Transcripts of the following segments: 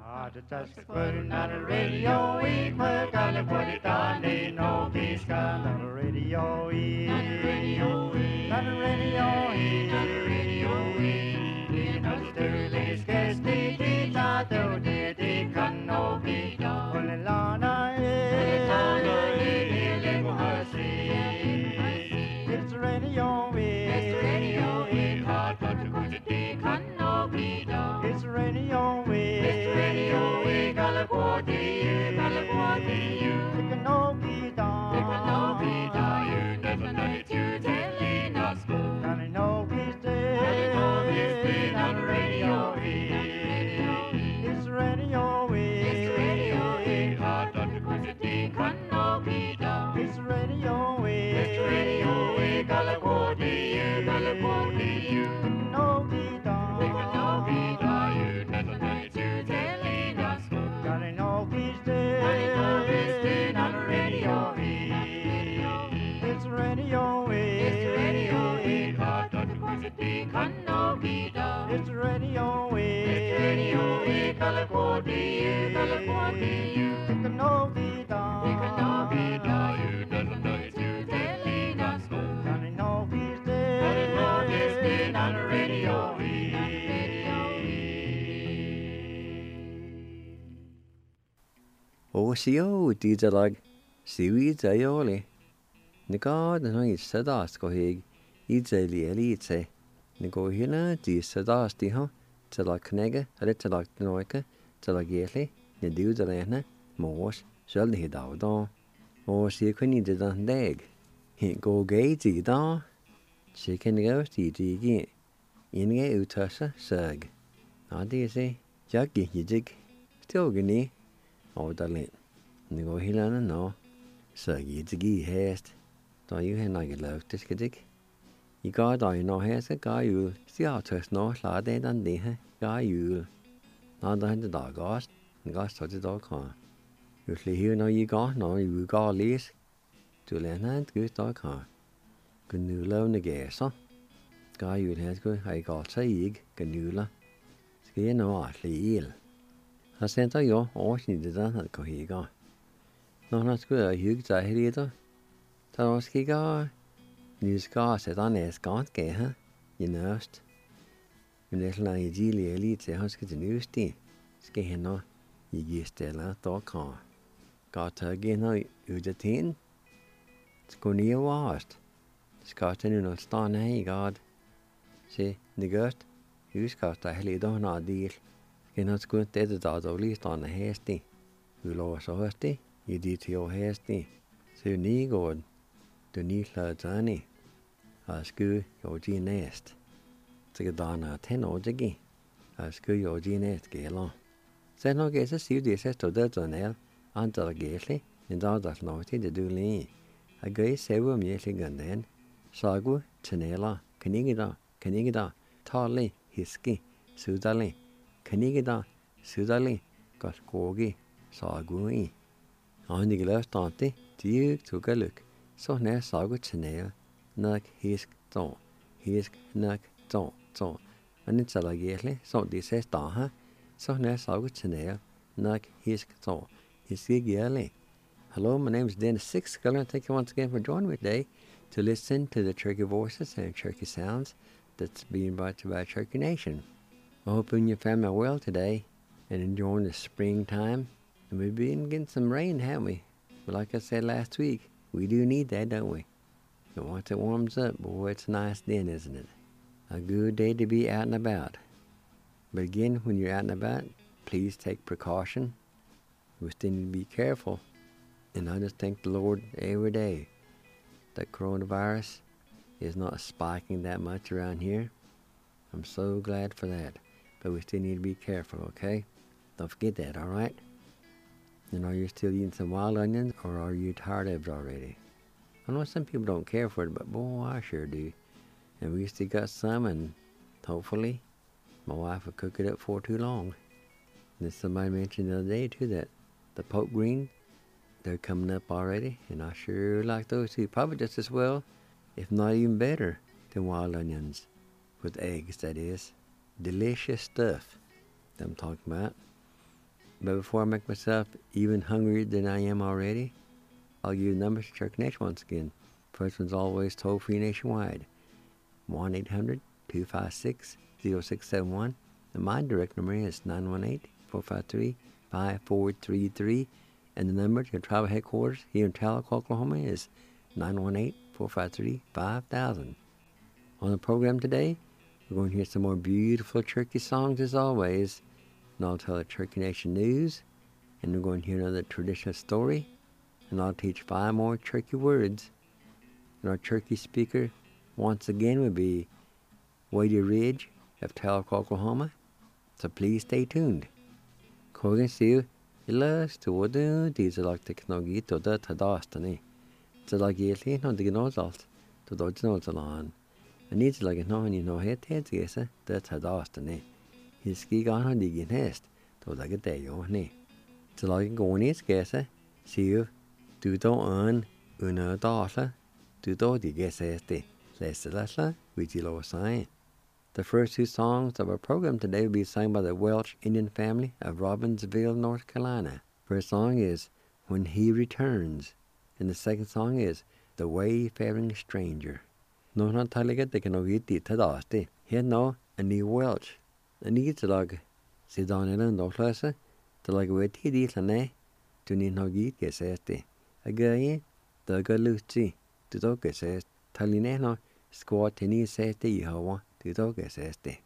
Just putting on the radio, we put on the put it on, ain't no peace on the radio, on the radio, on the radio, on the radio, in Australia's case, they did not do they can no be done. Only Lana, it's radio, it's radio, hard but to put it, they can no be done. It's radio, it's radio, California, you can no be done. You can no be done, you never know it, you telling us go. And I know he's dead, on the radio, it's radio, hard but to put it, they can no be done. It's radio, California, you can no be done. You can no be done, you never know it, you telling us go. And I know he's dead, on the radio, it's radio, hard but to put it, they can no be done. It's radio, California, you can no be done. You can no be done, you never know it, you telling us go. And I know he's dead, on the radio. O sio dídalag siwyd aioli. Nigod yn oed sydas go hig I deulu elite. Nigo hila di sydas di ho. Tylag cnega, ale tylag dnoica, tylag ieli, ni diw dylena, mos, syl ni daw do. Mos I cwni dydan deg. Hyn go gei di do. Chicken ghost di gi. Inge utasa sag. A di si, jagi hidig. Still gini. O dalin. Nigo hila na no. Sag yidigi hest. Da you hen like loftis gidig. I god I no hest ga yul. Sti autos no la de dan de he. Ga yul. Na da hen da gast. Gast so de da kan. Usually here no you ga no you ga lis. Du len han gus da kan. Gnu lo na gesa. Ga yul hes go I ga saig gnula. Ski no atli il. Ha senta yo års ni det där ko higa. Nå na skulle hygge sig helt. Ta os kiga. Ni ska se den är skant ge ha. I nørst. Men det er I gili elite han skal til nysti. Skal hende I gistela då kan. Ga ta gena udatin. Skal ni vast. Skal ta nu stan I god. Se ni gørt. Husk ta hele då na deal. Gen hat gut det da da list an hesti. Vi lov så hesti. I dit jo hesti. Så ni går. Du ni tani. Asku jo di nest. Så dana ten odegi. Asku jo di nest gela. Så no gesa siu di se to det anel. Antar gesli. En da da no ti de du li. A gei sevu mieli ganden. Sagu tenela. Kanigida. Tali hiski. Sudali. Kanigida, sudali, kaskogi, sagui. Han ikke løst anti, dyk tog luk. Så nær sagu tjenel, nak hisk nak to. Men ikke så gæslig, så de ses daha. Så nær sagu tjenel, nak hisk to. Hiski gærlig. Hello, my name is Dennis Six. Thank you once again for joining me today to listen to the Cherokee voices and Cherokee sounds that's being brought to you by Cherokee Nation. I hope you and your family are well today and enjoying the springtime. And we've been getting some rain, haven't we? But like I said last week, we do need that, don't we? And once it warms up, boy, it's nice then, isn't it? A good day to be out and about. But again, when you're out and about, please take precaution. We still need to be careful. And I just thank the Lord every day that coronavirus is not spiking that much around here. I'm so glad for that. But we still need to be careful, okay? Don't forget that, all right? And are you still eating some wild onions, or are you tired of it already? I know some people don't care for it, but boy, I sure do. And we still got some, and hopefully my wife will cook it up for too long. And somebody mentioned the other day, too, that the poke greens, they're coming up already, and I sure like those too. Probably just as well, if not even better, than wild onions. With eggs, that is. Delicious stuff that I'm talking about. But before I make myself even hungrier than I am already, I'll give you the numbers to Church Connection once again. First one's always toll-free nationwide. 1-800-256-0671. And my direct number is 918-453-5433. And the number to tribal headquarters here in Tahlequah, Oklahoma is 918-453-5000. On the program today, we're going to hear some more beautiful Cherokee songs as always. And I'll tell the Cherokee Nation news. And we're going to hear another traditional story. And I'll teach 5 more Cherokee words. And our Cherokee speaker once again will be Wadey Ridge of Tahlequah, Oklahoma. So please stay tuned. Kogan siu ilas to wadu dieselak technology to the tadastani. Zalagi no dignozalt to dodgenozalan. And needs like no and you know head gesa the tadastani. His ski gone on digging hest to like a day or ne. Zalagi going is gesa siu do do un una dasa do do digesa este. Lesla with yellow sign. The first 2 songs of our program today will be sung by the Welsh Indian family of Robbinsville, North Carolina. First song is When He Returns, and the second song is The Wayfaring Stranger. No not talaga they can ogiti tadaste. Here no a new Welsh. A need to log sit down in no class to like wait he lane to need no git geseste. A guy the galuti to do gesest talineno squat tennis seste Yehovah. To do que es este.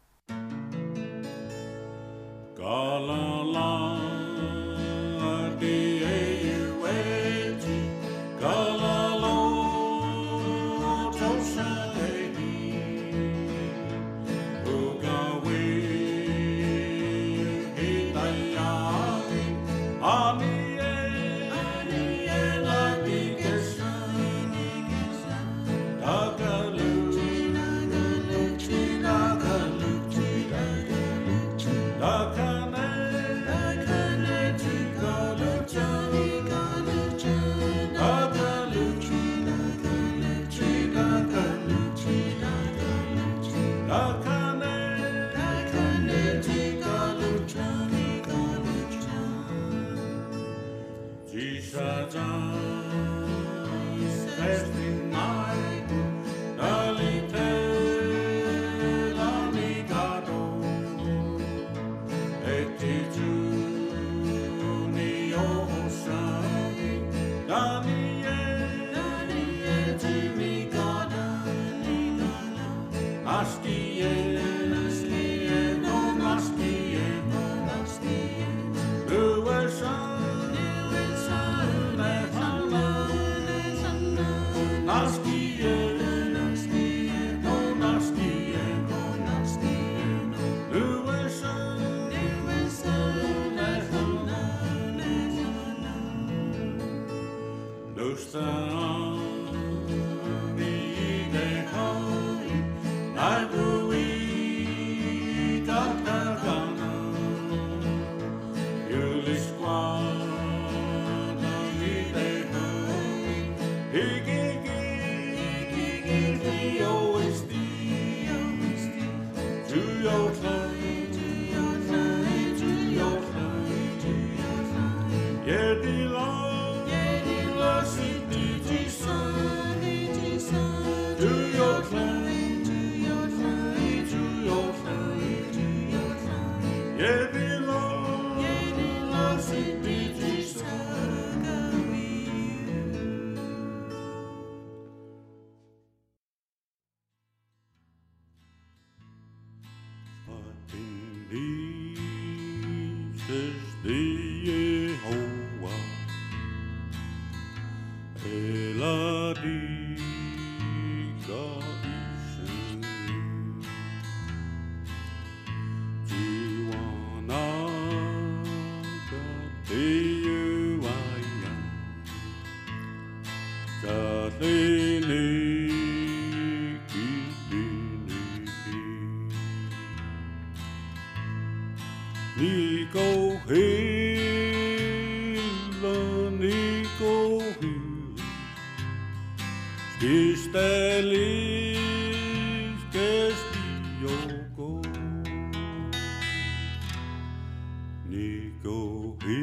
Nico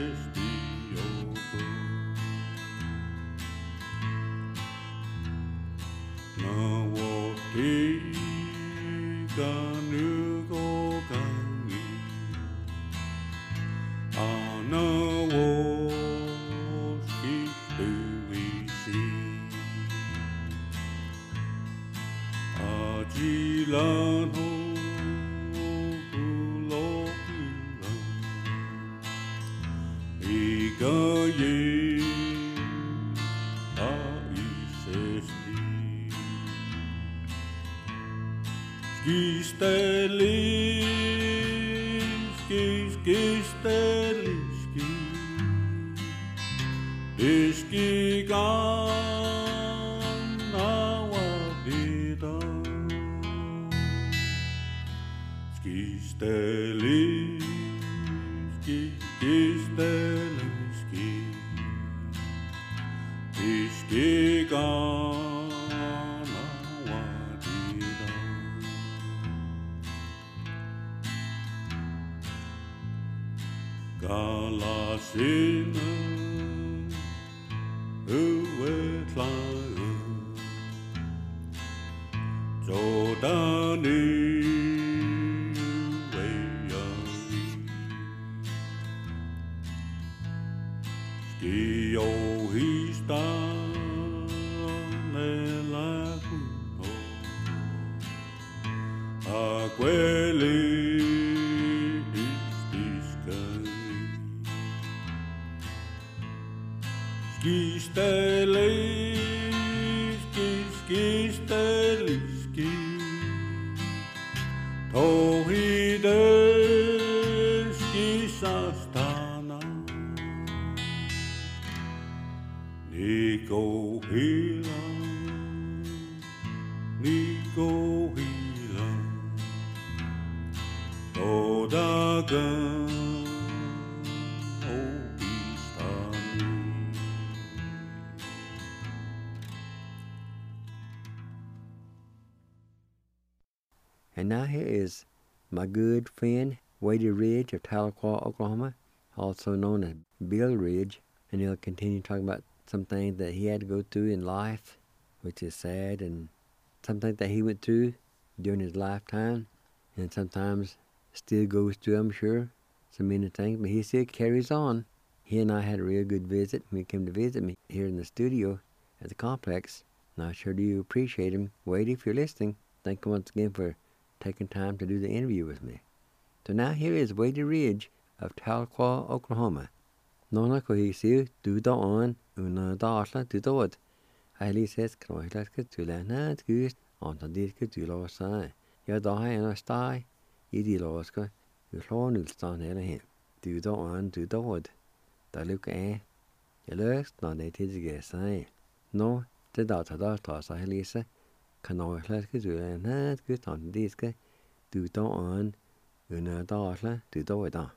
And now here is my good friend, Wadey Ridge of Tahlequah, Oklahoma, also known as Bill Ridge, and he'll continue talking about some things that he had to go through in life, which is sad, and some things that he went through during his lifetime, and sometimes still goes through, I'm sure, so many things, but he still carries on. He and I had a real good visit when he came to visit me here in the studio at the complex, and I sure do appreciate him. Wadey, if you're listening, thank you once again for taking time to do the interview with me. So now here is Wadey Ridge of Tahlequah, Oklahoma. Nona ko hi siu du da on una da asla du da wad. Ali says kroilas ke tu la na tu on ta dit ke tu lo sa. Ya da ha na stai I di lo ska u lo nu stan hele him. Du da on du da wad. Da look ya looks na de ti ge sai. No te da ta sa Elisa. Kanoilas ke tu la na tu on dit ke du da on una da asla du da wad.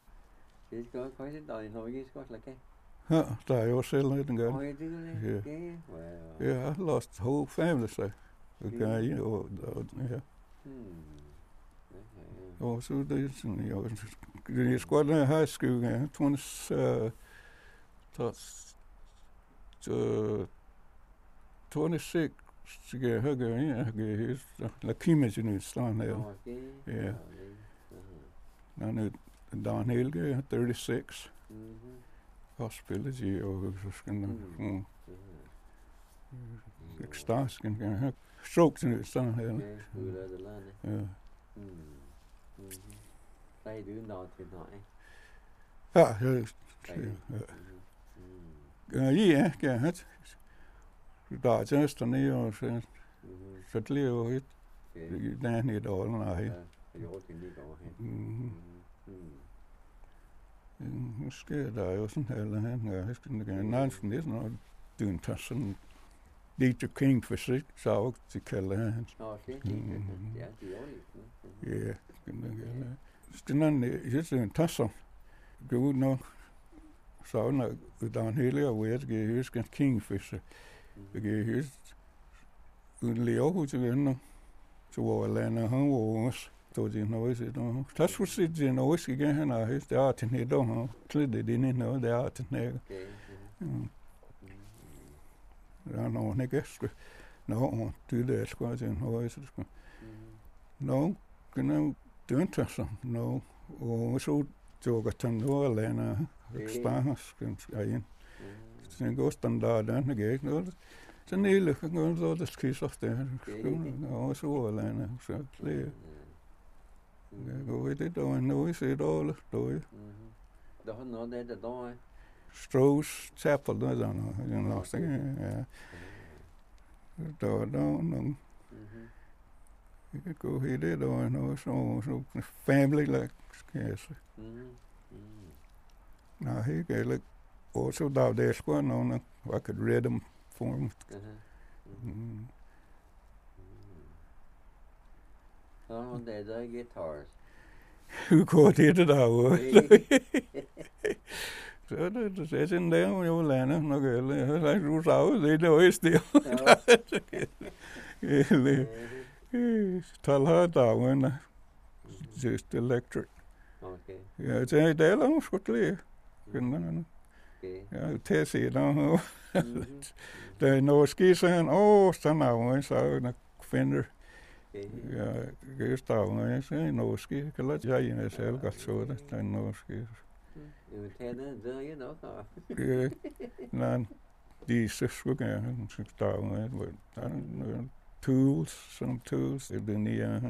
Der er jo selv lidt en gang. Yeah, I lost the whole family, so okay, you know, yeah. Oh, so this, you know, the squad in high school, 26 to get her going, yeah, he's like chemistry in Stan there. Yeah. Now Don Helge, 36. Hospitality og sådan ekstase kan have stroke sådan sådan her. Ja. Play du not tonight. Ja, ja, der er tjenester nede og så det er jo et der nede der nej. Måske der er jo sådan her, eller han er næsten lidt noget dyn tager sådan lidt king for sig, så også til kalder han. Ja, sådan en tasser. Gå ud nu, så når der er en hele og jeg skal huske en kingfisher. Jeg kan huske en leo til venner, så var landet han var også to the noise, that's what the noise again. I his the art in here, don't clearly didn't know the art in there. I know, I guess. No, do that, squad in noise. No, do interesting. No, so jogataan nuolena stahas ayin. Sen gostan dadan gek no. Sen niille kan så det skisofte. Og så nuolena så det. Går det då nu så då då. Det har nåt det då. Stroh's Chapel då den last ja. Då no. Go he did no so family like yes. Now he got like also down there squad no I could read them for him. Oh, they guitars. Who caught it out? Så det er sådan der jo lander nok eller du så det er jo still. Tal her down just electric. Okay. Ja, det er langt skotlig. Ja, det ser der. Der er noget skisen sådan af så en Fender. Ja, det står så noget skis kan lade jeg en selv godt så det der noget skis. Ja, nej, de søskende står med tools, some tools i den nye.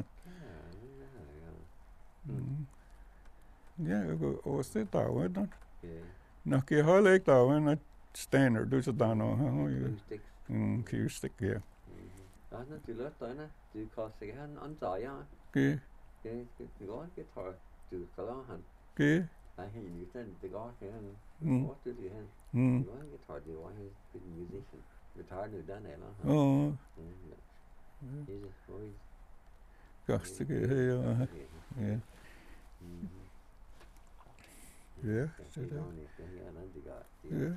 Ja, og det der da. Nok jeg har ikke der en standard du så der noget. Acoustic, ja. Ja, det lyder der, du kan se han antager. Okay. Det går guitar. Du kan lade han. Okay. Nej, han er det går han. What did you have? You want guitar, you want his big musician. Guitar nu den eller. Oh. He's a voice. Gosh, det her. Ja. Ja, det er.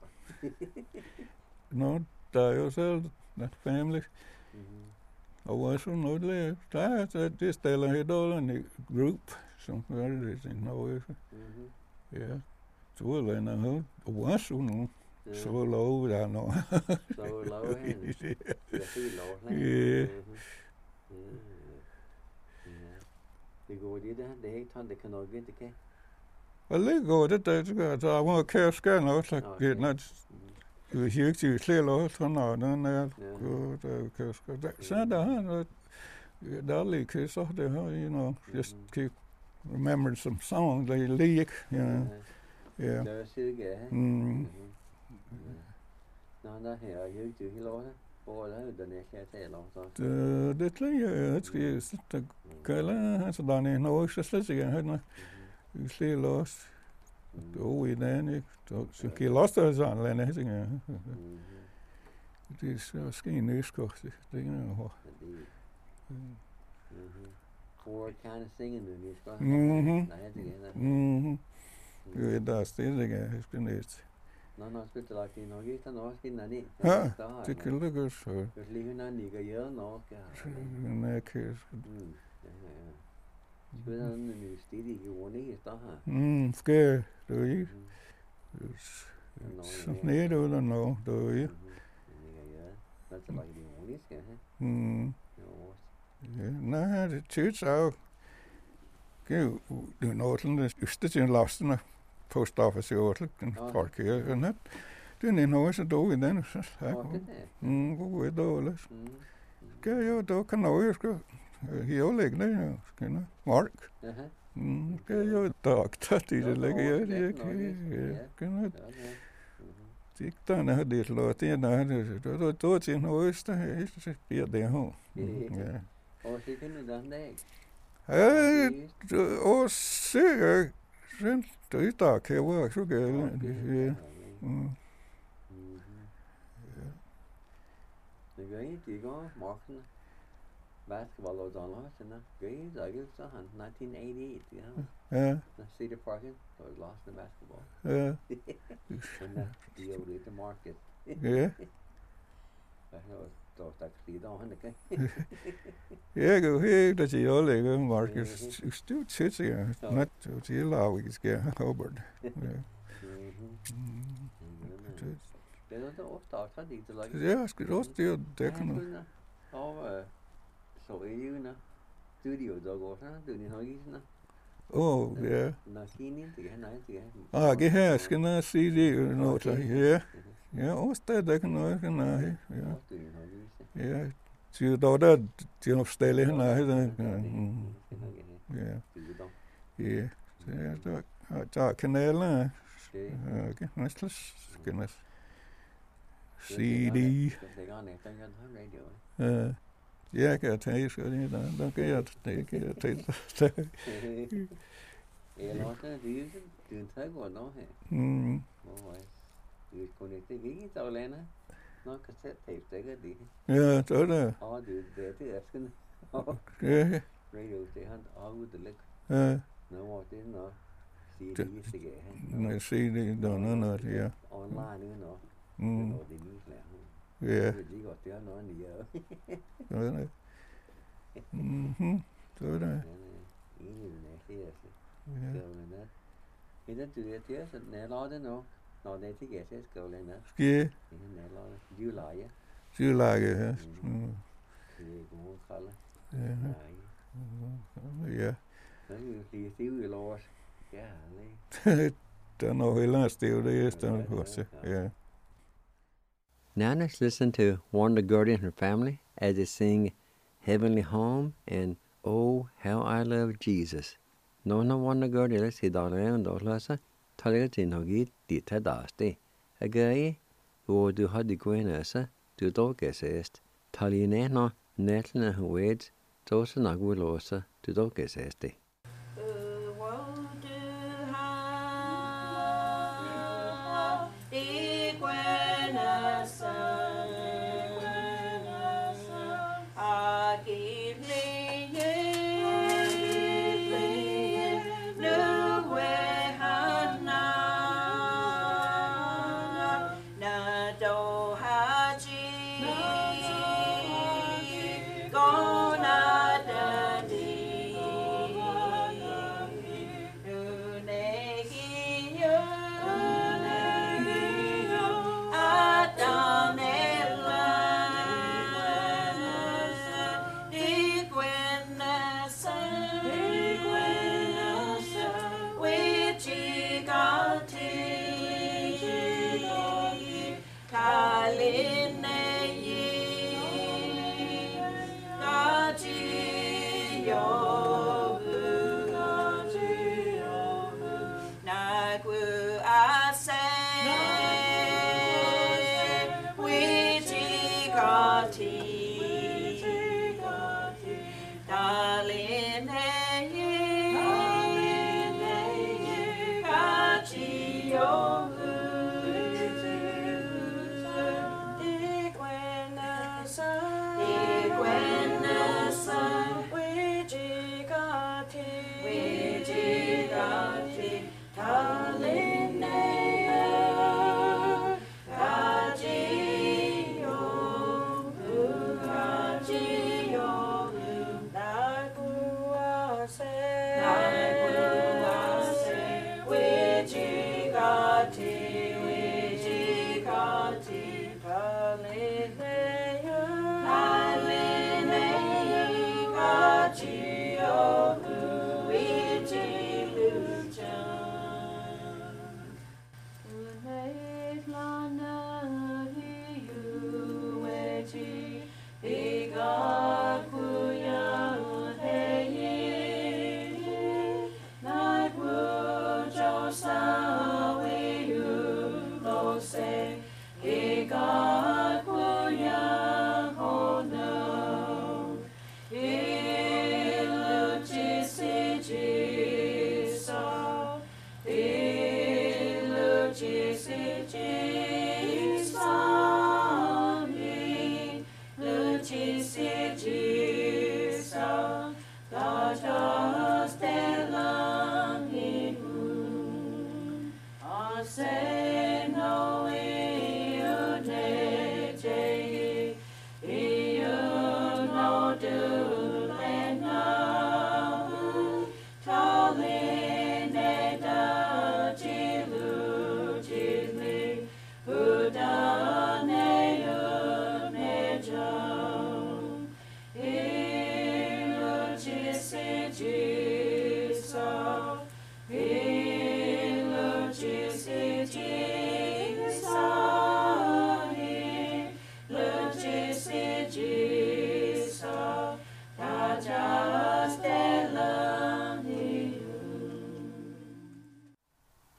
No, der er jo selv that family. Og også noget der det stiller helt over group som er det i Norge. Ja. Så lander hun og også nu. Så lov der nu. Så lov hen. Det er lov. Ja. Det går det der. Det er ikke sådan det kan nok vente kan. Og det går det der så må køre skal nok så det not. Du er ikke til flere lov sådan noget der kan så der lige så det her you know just keep remember some song they leak you know. Ja. Det er sikkert. Nå, der her er jo ikke helt lov. Hvor er det den jeg taler om så? Det lige skal så kalder så der er noget så slet ikke han vi slet los. Då i den ikke. Så kan los der sådan lande ting. Det er så ske nøskort det er jo. For kind of singing nu skal. Nej, det er det er stadig jeg skal næste. Nå, spiller der ikke nok ikke der også ind nede. Ja, det kan det godt så. Det lige når ni kan gøre nok. Nej, kan. Spiller den nye stil i jorden der her. Skal du ikke. Så nede eller noget, du ikke. Hvad så bare i jorden skal have. Ja, nej, det tyder så. Det er noget sådan det øste til lasten post office i Årtel, den folk her. Det er noget så dog i den. God ved dårligt. Skal jo dog kan noget, skal jo lægge det, skal Mark. Skal jo doktor til det lægge jeg det ikke. Kan det der er det lort det der då til noget der er så bliver det her. Ja. Og så kan det den dag. Og så sen det der kan være så galt. Ja. Det gør ikke, det går Marken. Basketball og sådan noget, sådan noget. Det er ikke så han 1988, ja. Ja. Cedar Park, so I lost the basketball. Ja. And the deal with the market. Ja. Då tack för då han det. Ja, go here that you all go Marcus stu chits here. Not to you allow we get Hobart. Det är då ofta att det är Ja, ska rost det kan. Av så är ju na studio då går så du ni har ju na. Oh, yeah. Na kini det är nej det. Ah, get här ska na CD no ja. Ja, osta det kan nå kan ja. Ja. Så då där det nog ställe henne här. Ja. Ja. Så då kanalen. Okej, nästa ska CD. Ja, kan jag tänka så det då kan jag tänka det. Är låter det ju du tar gå nå här. Du connecte vi till Lena. Nå cassette tape det. Ja, då det. Ja, det är sken. Ja. Radio det han av det lägg. Nå var det nå. CD sig. Nej, CD då nå ja. Online nå. Det är ju lätt. Ja. Det går det nå ni ja. Då det. Då det. I den tur så när la det nå. Nå det till GS skolan där. Ske. När la July. July ja. Det går kalla. Ja. Det är ju lås. Ja, nej. Det nå hela stil det är stan också. Ja. Now let's listen to Wanda Gordy and her family as they sing Heavenly Home and Oh, How I Love Jesus. No Wanda Gordy, let's see Darlene Dorlasa. Talega til Nogit, dit er dasti. Agai, hvor du har de gønøse, du dog gæsest. Taline no, netlene hued, dåse nok låse, du dog gæsest. Say no,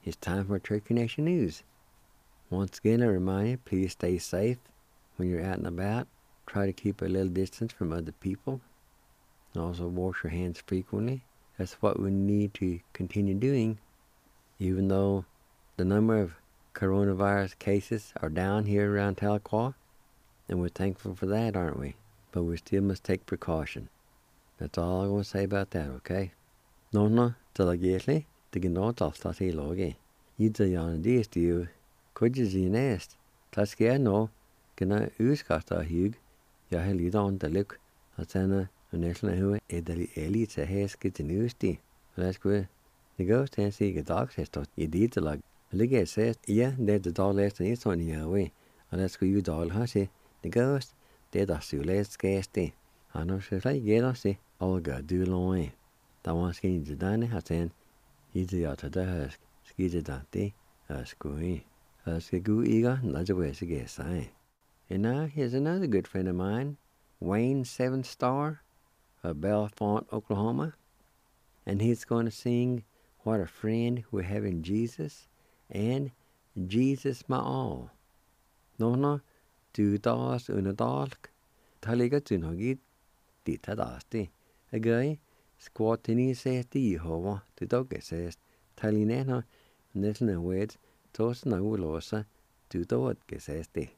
It's time for True Connection News. Once again, I remind you, please stay safe when you're out and about. Try to keep a little distance from other people. And also wash your hands frequently. That's what we need to continue doing, even though the number of coronavirus cases are down here around Tahlequah, and we're thankful for that, aren't we? But we still must take precaution. That's all I'm going to say about that, okay? No, talagiesli, the gnot of Stati Logi. Either yon dees to you, could you see nest? Taskia no, gonna uskasta hug, Yaheli on the look, Atana, and National Hue, Edali Elite Heske to Newsty. Let's go. The ghost and see a dog says to you did the lug. Ligate says, yeah, there's the dog less than it's on your way. And let's go you dog hussy. The ghost, dead us you less scarcity. I know she's like get us see, all got do long. That one skin to dine has then. Easy out of the husk, ski the dante, as going. As a goo eager, not a way to get sign. And now here's another good friend of mine, Wayne 7 Star of Belfont, Oklahoma. And he's going to sing What a Friend We Have in Jesus and Jesus My All. No, du das unadalk, taliga tunogit, ditadasti. A guy, squatini says the Jehovah, the dog says, talinena, little words, tos na ulosa, du dot says the.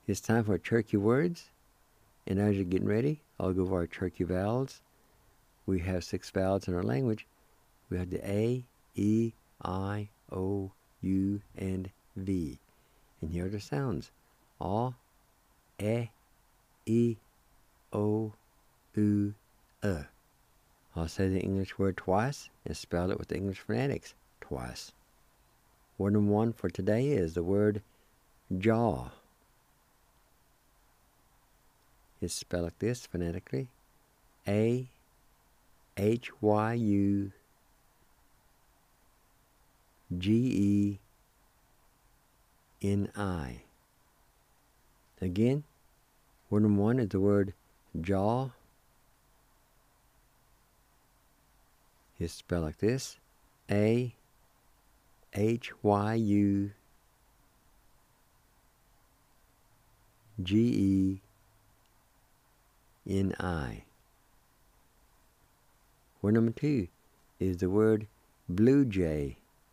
It's time for turkey words. And as you're getting ready, I'll go over our turkey vowels. We have 6 vowels in our language. We have the A, E, I, O, U, and V. And here are the sounds. A, E, O, U, I'll say the English word twice and spell it with the English phonetics twice. Word number 1 for today is the word jaw. It's spelled like this phonetically. A-H-Y-U-G-E-N-I. Again, word number 1 is the word jaw. It's spelled like this. A-H-Y-U-G-E-N-I. Word number 2 is the word blue jay.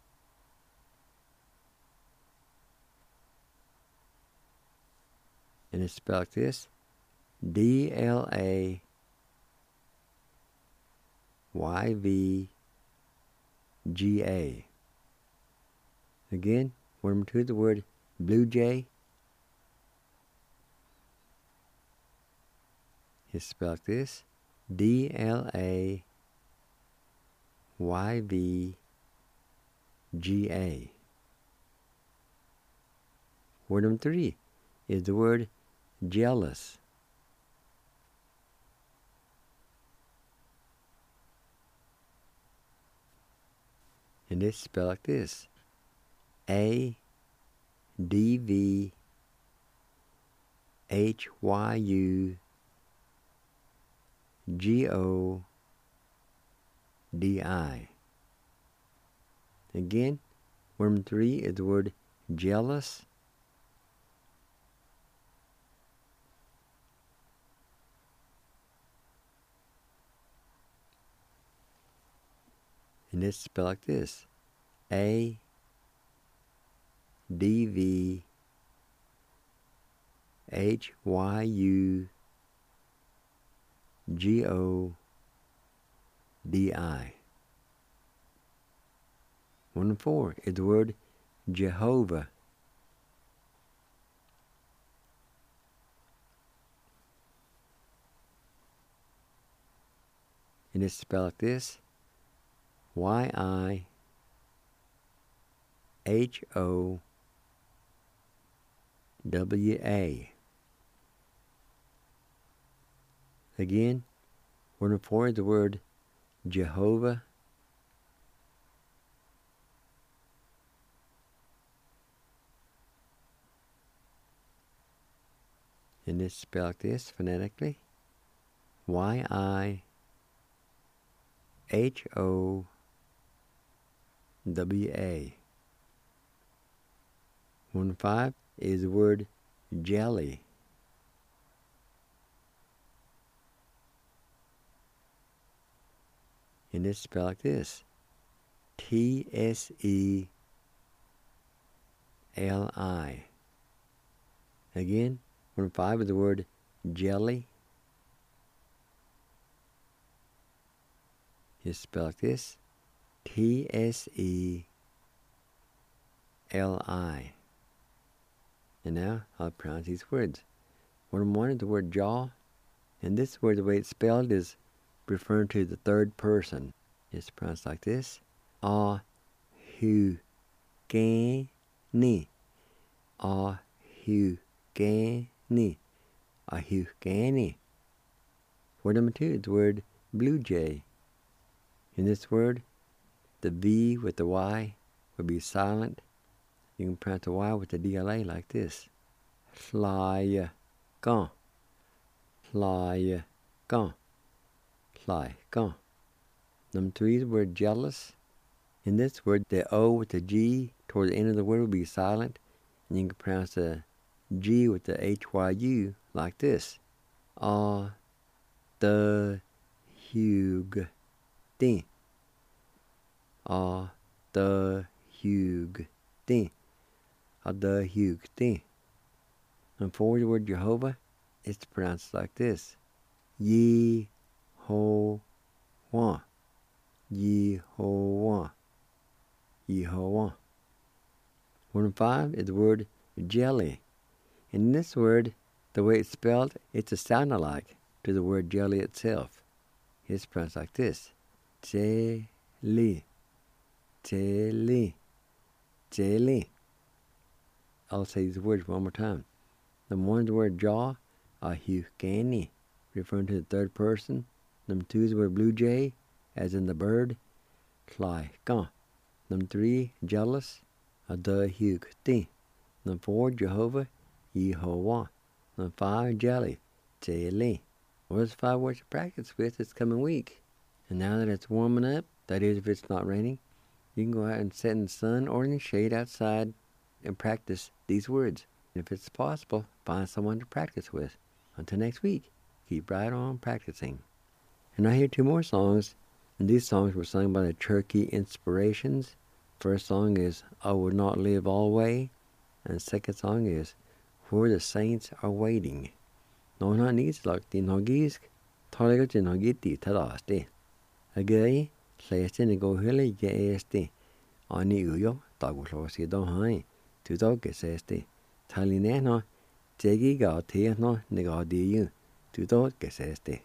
And it's spelled like this. D-L-A-Y-V-G-A. Again, word number 2 is the word blue jay. It's spelled like this. D-L-A-Y-V-G-A. Word number 3 is the word jealous. And it's spelled like this. A-D-V-H-Y-U-G-O-D-I. Again, word number 3 is the word jealous. And it's spelled like this. A-D-V-H-Y-U-G-O-D-I. Word number 4 is the word Jehovah. And it's spelled like this. Y-I-H-O-W-A. Again, word number 4 is the word Jehovah. And it's spelled like this phonetically. Y-I-H-O-W-A. Word number 5 is the word jelly. And it's spelled like this. T-S-E-L-I. Again, word number 5 is the word jelly. It's spelled like this. T-S-E-L-I. And now I'll pronounce these words. Word number 1 is the word jaw. And this word, the way it's spelled, is referring to the third person. It's pronounced like this. A-hu-gan-ni. A-hu-gan-ni. A-hu-gan-ni. Word number 2 is the word blue jay. In this word, the V with the Y would be silent. You can pronounce the Y with the DLA like this. Fly-gan. Fly-gan. Fly-gan. Number 3 is the word jealous. In this word, the O with the G toward the end of the word will be silent. And you can pronounce the G with the H-Y-U like this. A-the-hug-din. A-the-hug-din. A-the-hug-din. And for the word Jehovah, it's pronounced like this. Ye-ho-wah. Yehovah. Yehovah. 1 and 5 is the word jelly. In this word, the way it's spelled, it's a sound alike to the word jelly itself. It's pronounced like this. Jelly. Jelly. Jelly. I'll say these words one more time. Number 1 is the word jaw, ahukani, referring to the third person. Number 2 is the word blue jay, as in the bird, tlai-ka. Number 3, jealous, adahukti. Number 4, Jehovah, Yehovah. Number 5, jelly, jelly. Well, there's 5 words to practice with this coming week. And now that it's warming up, that is if it's not raining, you can go out and sit in the sun or in the shade outside and practice these words. And if it's possible, find someone to practice with. Until next week, keep right on practicing. And I hear 2 more songs, and these songs were sung by the Cherokee Inspirations. First song is I Will Not Live Always, and the second song is Where the Saints Are Waiting. No na needs like the Nogisk, Toliga to Nogiti Tadasti. Again, Slastin and go hilly gaesti. Ani Uyo, Daglosi don't high, to dog gesesti. Talinano, Jegi got Tiano, Negadi, to dog gesesti.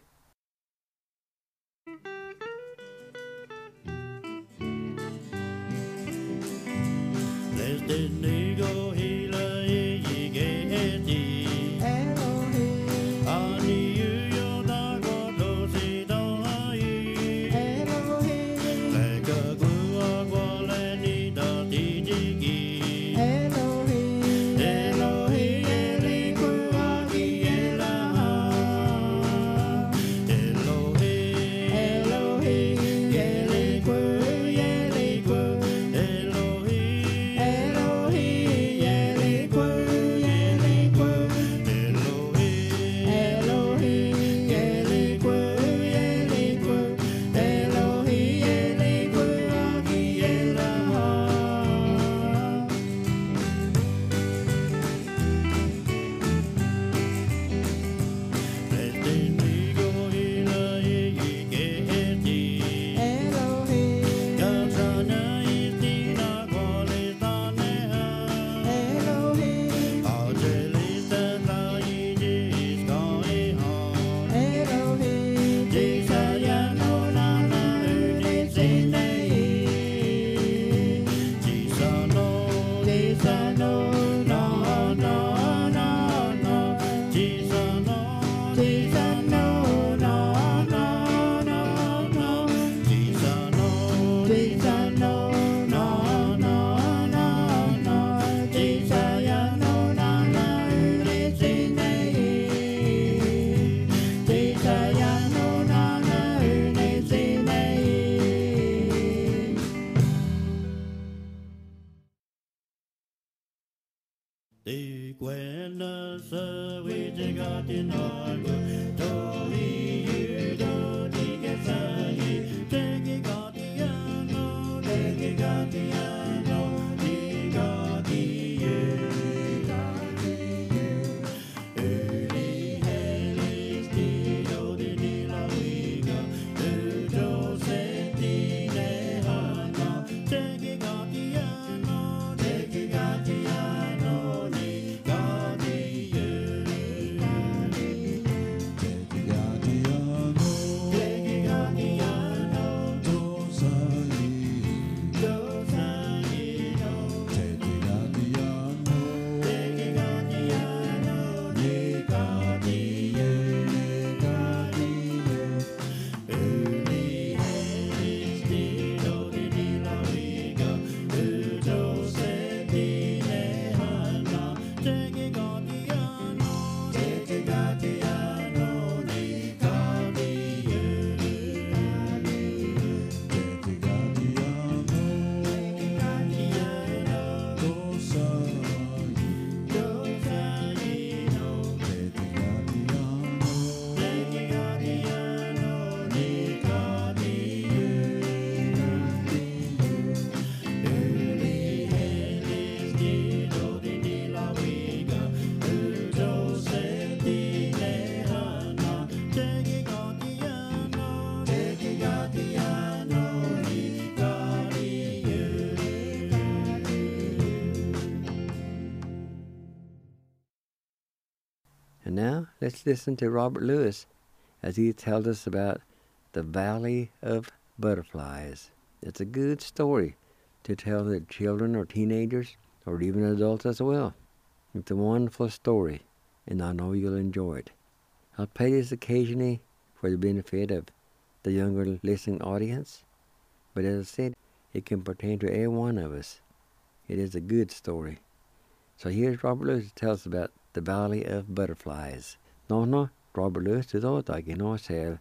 And now let's listen to Robert Lewis as he tells us about the Valley of Butterflies. It's a good story to tell to children or teenagers or even adults as well. It's a wonderful story, and I know you'll enjoy it. I'll play this occasionally for the benefit of the younger listening audience, but as I said, it can pertain to every one of us. It is a good story. So here's Robert Lewis to tell us about the Valley of Butterflies. No, Robert Lewis to thought I can say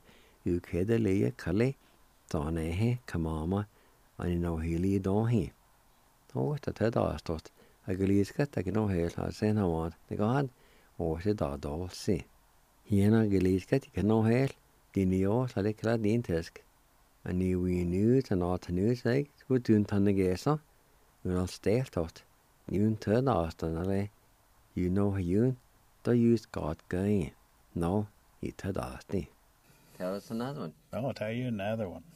Ukeda Kale, Donehe, Kamama, and no Hili Donhe. Oh, it's a Tedastot. I can leave cut, I can no hair, I say no one, the God, or the dog, see. Hiena Galiskat, you can no hair, Dinio, Salikra, Dintesk. And you knew and all the news, like, would do ton the gesa, you'll stay thought. You turn Austin, you know you don't use God going. No, he told Austin. Tell us another one. I'll tell you another one.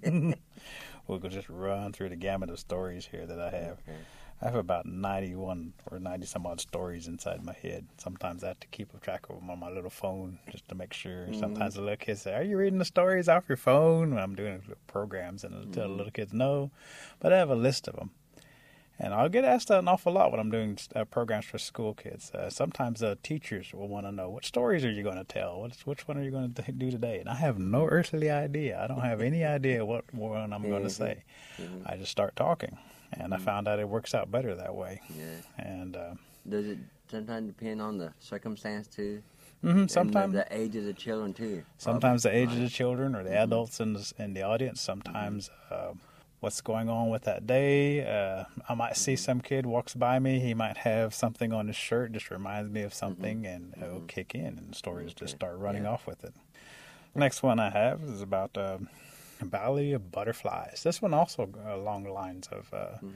We'll just run through the gamut of stories here that I have. Okay. I have about 91 or 90 some odd stories inside my head. Sometimes I have to keep a track of them on my little phone just to make sure. Mm-hmm. Sometimes the little kids say, "Are you reading the stories off your phone?" When I'm doing programs, and I'll tell the little kids no. But I have a list of them. And I'll get asked an awful lot when I'm doing programs for school kids. Sometimes teachers will want to know, what stories are you going to tell? Which one are you going to do today? And I have no earthly idea. I don't have any idea what one I'm going to say. Mm-hmm. I just start talking. And I found out it works out better that way. Yeah. And does it sometimes depend on the circumstance too? Mm-hmm. Sometimes the age of the children too. Sometimes the age of the children or the adults in the audience. Sometimes what's going on with that day. I might see some kid walks by me. He might have something on his shirt, just reminds me of something, and it'll kick in, and the stories just start running off with it. Next one I have is about Valley of Butterflies. This one also along the lines of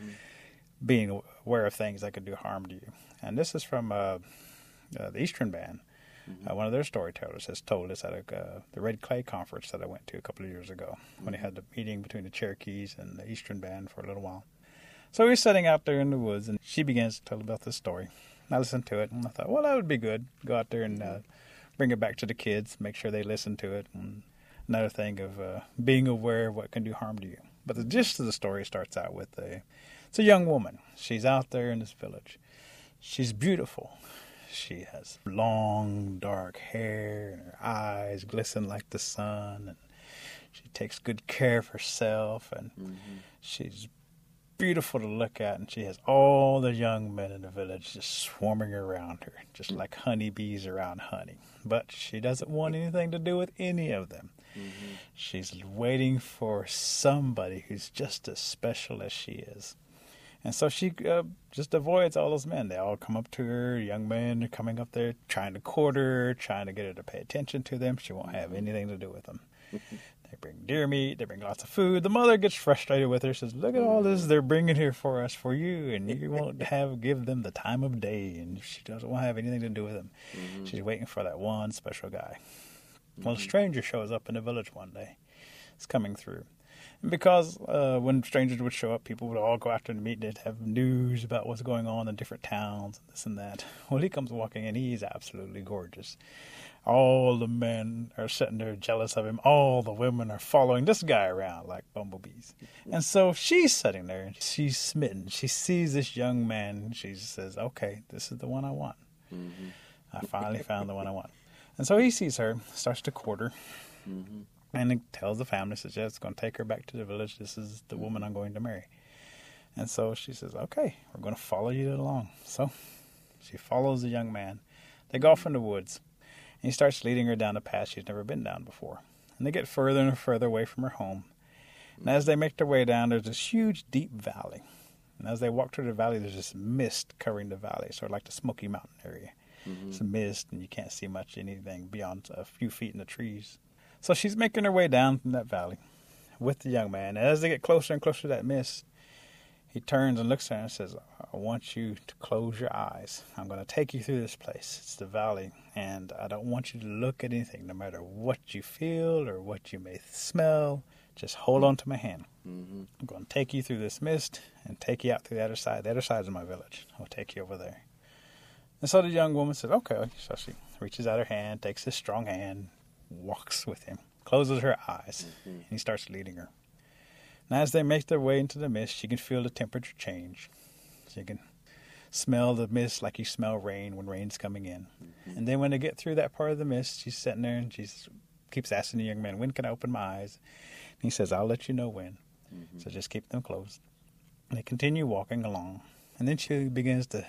being aware of things that could do harm to you. And this is from the Eastern Band. One of their storytellers has told us at the Red Clay conference that I went to a couple of years ago when he had the meeting between the Cherokees and the Eastern Band for a little while. So we were sitting out there in the woods, and she begins to tell about this story. I listened to it, and I thought, well, that would be good. Go out there and bring it back to the kids, make sure they listen to it. And another thing of being aware of what can do harm to you. But the gist of the story starts out with it's a young woman. She's out there in this village. She's beautiful. She has long, dark hair, and her eyes glisten like the sun, and she takes good care of herself, and she's beautiful to look at, and she has all the young men in the village just swarming around her, just like honeybees around honey. But she doesn't want anything to do with any of them. She's waiting for somebody who's just as special as she is. And so she just avoids all those men. They all come up to her. Young men are coming up there trying to court her, trying to get her to pay attention to them. She won't have anything to do with them. They bring deer meat. They bring lots of food. The mother gets frustrated with her, says, "Look at all this they're bringing here for us, for you, and you won't give them the time of day." And she doesn't want to have anything to do with them. She's waiting for that one special guy. Well, a stranger shows up in the village one day. It's coming through. And because when strangers would show up, people would all go after the meet. They'd have news about what's going on in different towns, and this and that. Well, he comes walking in. He's absolutely gorgeous. All the men are sitting there jealous of him. All the women are following this guy around like bumblebees. And so she's sitting there, and she's smitten. She sees this young man, and she says, "Okay, this is the one I want. I finally found the one I want." And so he sees her, starts to court her. And he tells the family, says, "Yeah, it's going to take her back to the village. This is the woman I'm going to marry." And so she says, "Okay, we're going to follow you along." So she follows the young man. They go off in the woods. And he starts leading her down a path she's never been down before. And they get further and further away from her home. And as they make their way down, there's this huge, deep valley. And as they walk through the valley, there's this mist covering the valley, sort of like the Smoky Mountain area. It's a mist, and you can't see much anything beyond a few feet in the trees. So she's making her way down from that valley with the young man. And as they get closer and closer to that mist, he turns and looks at her and says, "I want you to close your eyes. I'm going to take you through this place. It's the valley, and I don't want you to look at anything, no matter what you feel or what you may smell. Just hold on to my hand. I'm going to take you through this mist and take you out to the other side. The other side is my village. I'll take you over there." And so the young woman says, "Okay." So she reaches out her hand, takes his strong hand, walks with him, closes her eyes, and he starts leading her. And as they make their way into the mist, she can feel the temperature change. She can smell the mist like you smell rain when rain's coming in. And then when they get through that part of the mist, she's sitting there and she keeps asking the young man, when can I open my eyes? And he says, I'll let you know when. So just keep them closed. And they continue walking along. And then she begins to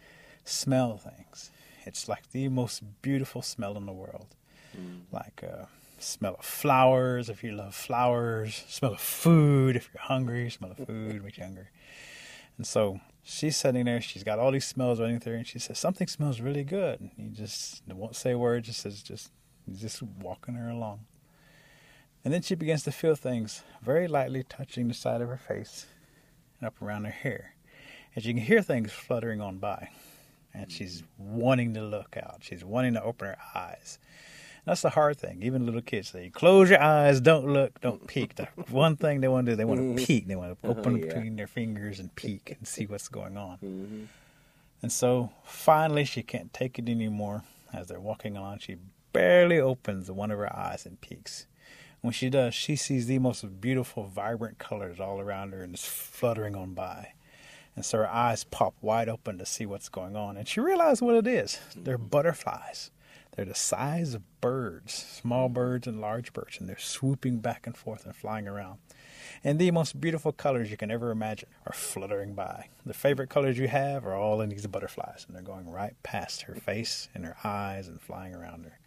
smell things. It's like the most beautiful smell in the world. Like smell of flowers if you love flowers, smell of food if you're hungry, smell of food makes you hungry. And so she's sitting there, she's got all these smells running through, and she says, something smells really good. And he just won't say a word, he's just walking her along. And then she begins to feel things very lightly touching the side of her face and up around her hair. And she can hear things fluttering on by. And she's wanting to look out. She's wanting to open her eyes. That's the hard thing. Even little kids say, close your eyes, don't look, don't peek. The one thing they want to do, they want to peek. They want to open between their fingers and peek and see what's going on. And so finally she can't take it anymore. As they're walking along, she barely opens one of her eyes and peeks. When she does, she sees the most beautiful, vibrant colors all around her and is fluttering on by. And so her eyes pop wide open to see what's going on. And she realizes what it is. They're butterflies. They're the size of birds, small birds and large birds, and they're swooping back and forth and flying around. And the most beautiful colors you can ever imagine are fluttering by. The favorite colors you have are all in these butterflies, and they're going right past her face and her eyes and flying around her.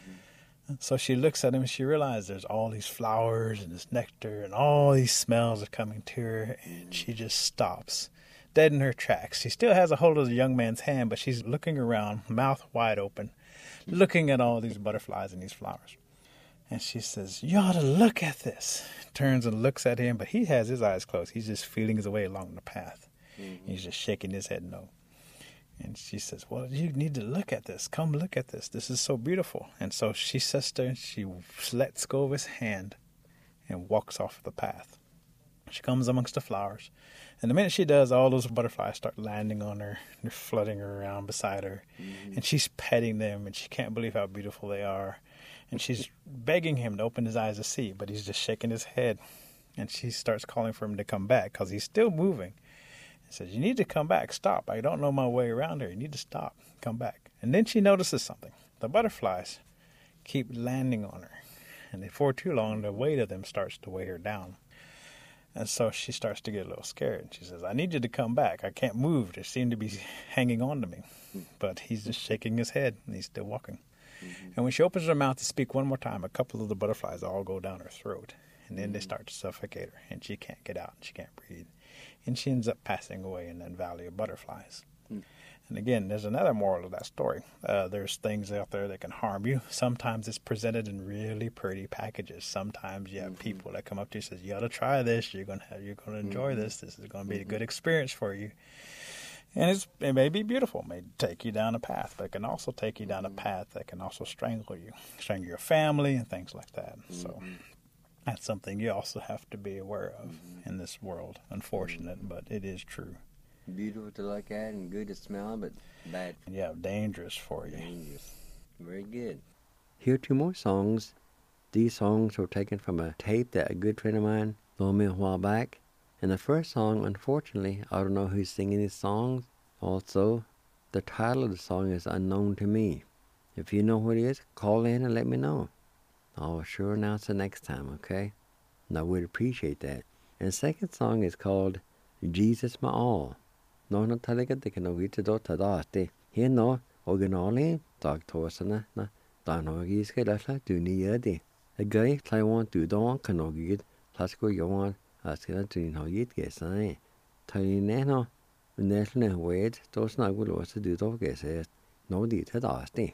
So she looks at him and she realizes there's all these flowers and this nectar and all these smells are coming to her, and she just stops, dead in her tracks. She still has a hold of the young man's hand, but she's looking around, mouth wide open, looking at all these butterflies and these flowers. And she says, you ought to look at this. Turns and looks at him, but he has his eyes closed. He's just feeling his way along the path. He's just shaking his head no. And she says, well, you need to look at this. Come look at this. This is so beautiful. And so she sits there and she lets go of his hand and walks off the path. She comes amongst the flowers. And the minute she does, all those butterflies start landing on her. They're flooding her around beside her. And she's petting them, and she can't believe how beautiful they are. And she's begging him to open his eyes to see, but he's just shaking his head. And she starts calling for him to come back because he's still moving. He says, you need to come back. Stop. I don't know my way around here. You need to stop. Come back. And then she notices something. The butterflies keep landing on her. And before too long, the weight of them starts to weigh her down. And so she starts to get a little scared. She says, I need you to come back. I can't move. They seem to be hanging on to me. But he's just shaking his head, and he's still walking. And when she opens her mouth to speak one more time, a couple of the butterflies all go down her throat. And then they start to suffocate her, and she can't get out, and she can't breathe. And she ends up passing away in that valley of butterflies. And again, there's another moral of that story. There's things out there that can harm you. Sometimes it's presented in really pretty packages. Sometimes you have people that come up to you and says, you ought to try this. You're going to enjoy this. This is going to be a good experience for you. And it may be beautiful. It may take you down a path, but it can also take you down a path that can also strangle you, strangle your family and things like that. So that's something you also have to be aware of in this world. Unfortunate, but it is true. Beautiful to look at and good to smell, but bad. Yeah, dangerous for you. Dangerous. Very good. Here are two more songs. These songs were taken from a tape that a good friend of mine loaned me a while back. And the first song, unfortunately, I don't know who's singing these songs. Also, the title of the song is unknown to me. If you know who it is, call in and let me know. I'll sure announce it next time, okay? And I would appreciate that. And the second song is called Jesus My All. No talaga de kano gita do tadasti. Here no originally dog tosana na danogis kedasla duniyadi. A guy Taiwan do don kano git Tasco Yawan asked to know it guess I. Tainano national wage dos nagulos to do dog guess no di tadasti.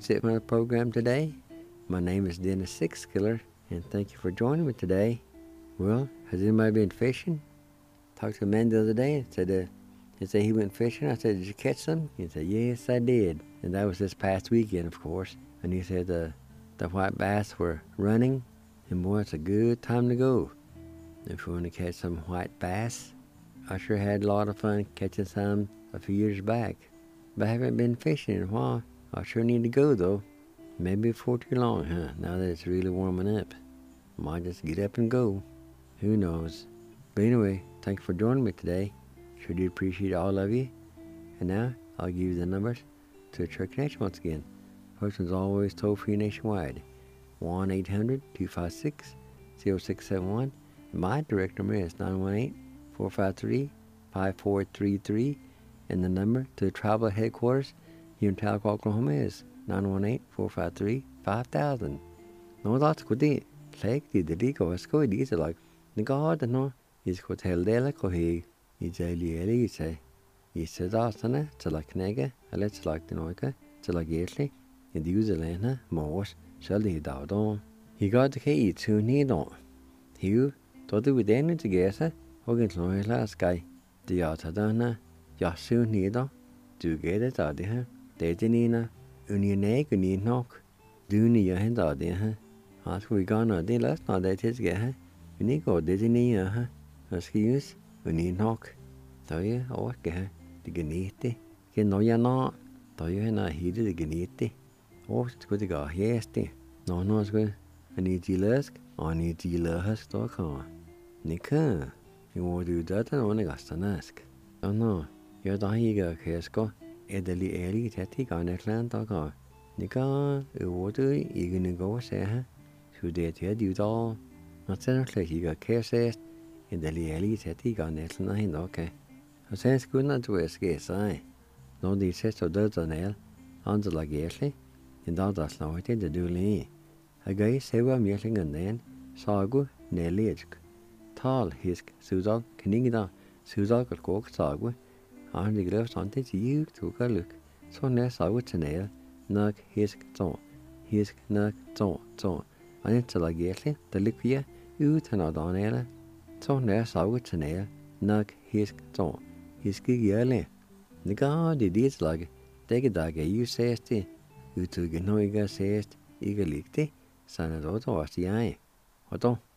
that's it for the program today. My name is Dennis Sixkiller, and thank you for joining me today. Well, has anybody been fishing? Talked to a man the other day and said, he went fishing. I said, did you catch some? He said, yes, I did. And that was this past weekend, of course. And he said the white bass were running, and boy, it's a good time to go. If you want to catch some white bass, I sure had a lot of fun catching some a few years back. But I haven't been fishing in a while. I sure need to go, though. Maybe before too long, huh? Now that it's really warming up. Might just get up and go. Who knows? But anyway, thank you for joining me today. Sure do appreciate all of you. And now, I'll give you the numbers to the Church Connection once again. First one's always toll-free nationwide. 1-800-256-0671. My direct number is 918-453-5433. And the number to the tribal headquarters here in Tahlequah, Oklahoma is 918-453-5000. No, that's good. Like the Delico was good. These are like the God, no. Is good hell there like he is a little say. He said, Asana, to like nega, a let's like the Noika, to like Yetley, and the Uzelena, Morse, shall he doubt on. He got the key to need on. He thought we then together, Hogan Loy last guy, the Yatadana, Yasu Nido, do get it out of her, Dejanina, Unioneg, Unin knock, do need your hand out there, huh? As we gone out there last night, that is get her. Unico, Dejanina, huh? Excuse, Unin knock. So you, or get her, the Ganete, get no ya not, though you had not heeded the Ganete. Oh, it's good to go, yes, dear. No, it's good. I need you lusk, I need you lusk, talk on. Nika, you want to do that and only got to ask. Oh no, you're the higa casco, Edeli Eri, Tati, Garnetland, talk on. Nika, you want to, you gonna go, say, huh? Should they tell you all? Not certainly he got cases, Edeli Eri, Tati, Garnetland, okay. I sense good not to escape, I. No, these sets of dirt on air, under like Ashley, and that's not what they do. A guy say, well, meeting and then, Sagu, Nelly, Tall, Hisk, Suzal, Knigida, Suzal, Cook, Sagu, and the gloves on it, you took a look. So now Sagu to nail, Nug, Hisk, Nug, and it's like Ashley, the liquia, you turn out on air. So now Sagu to nail, Nug, Hisk, yelling. The God, it is like, take a dog, you says, you took a no, you says, eager licked, son of the was the eye. What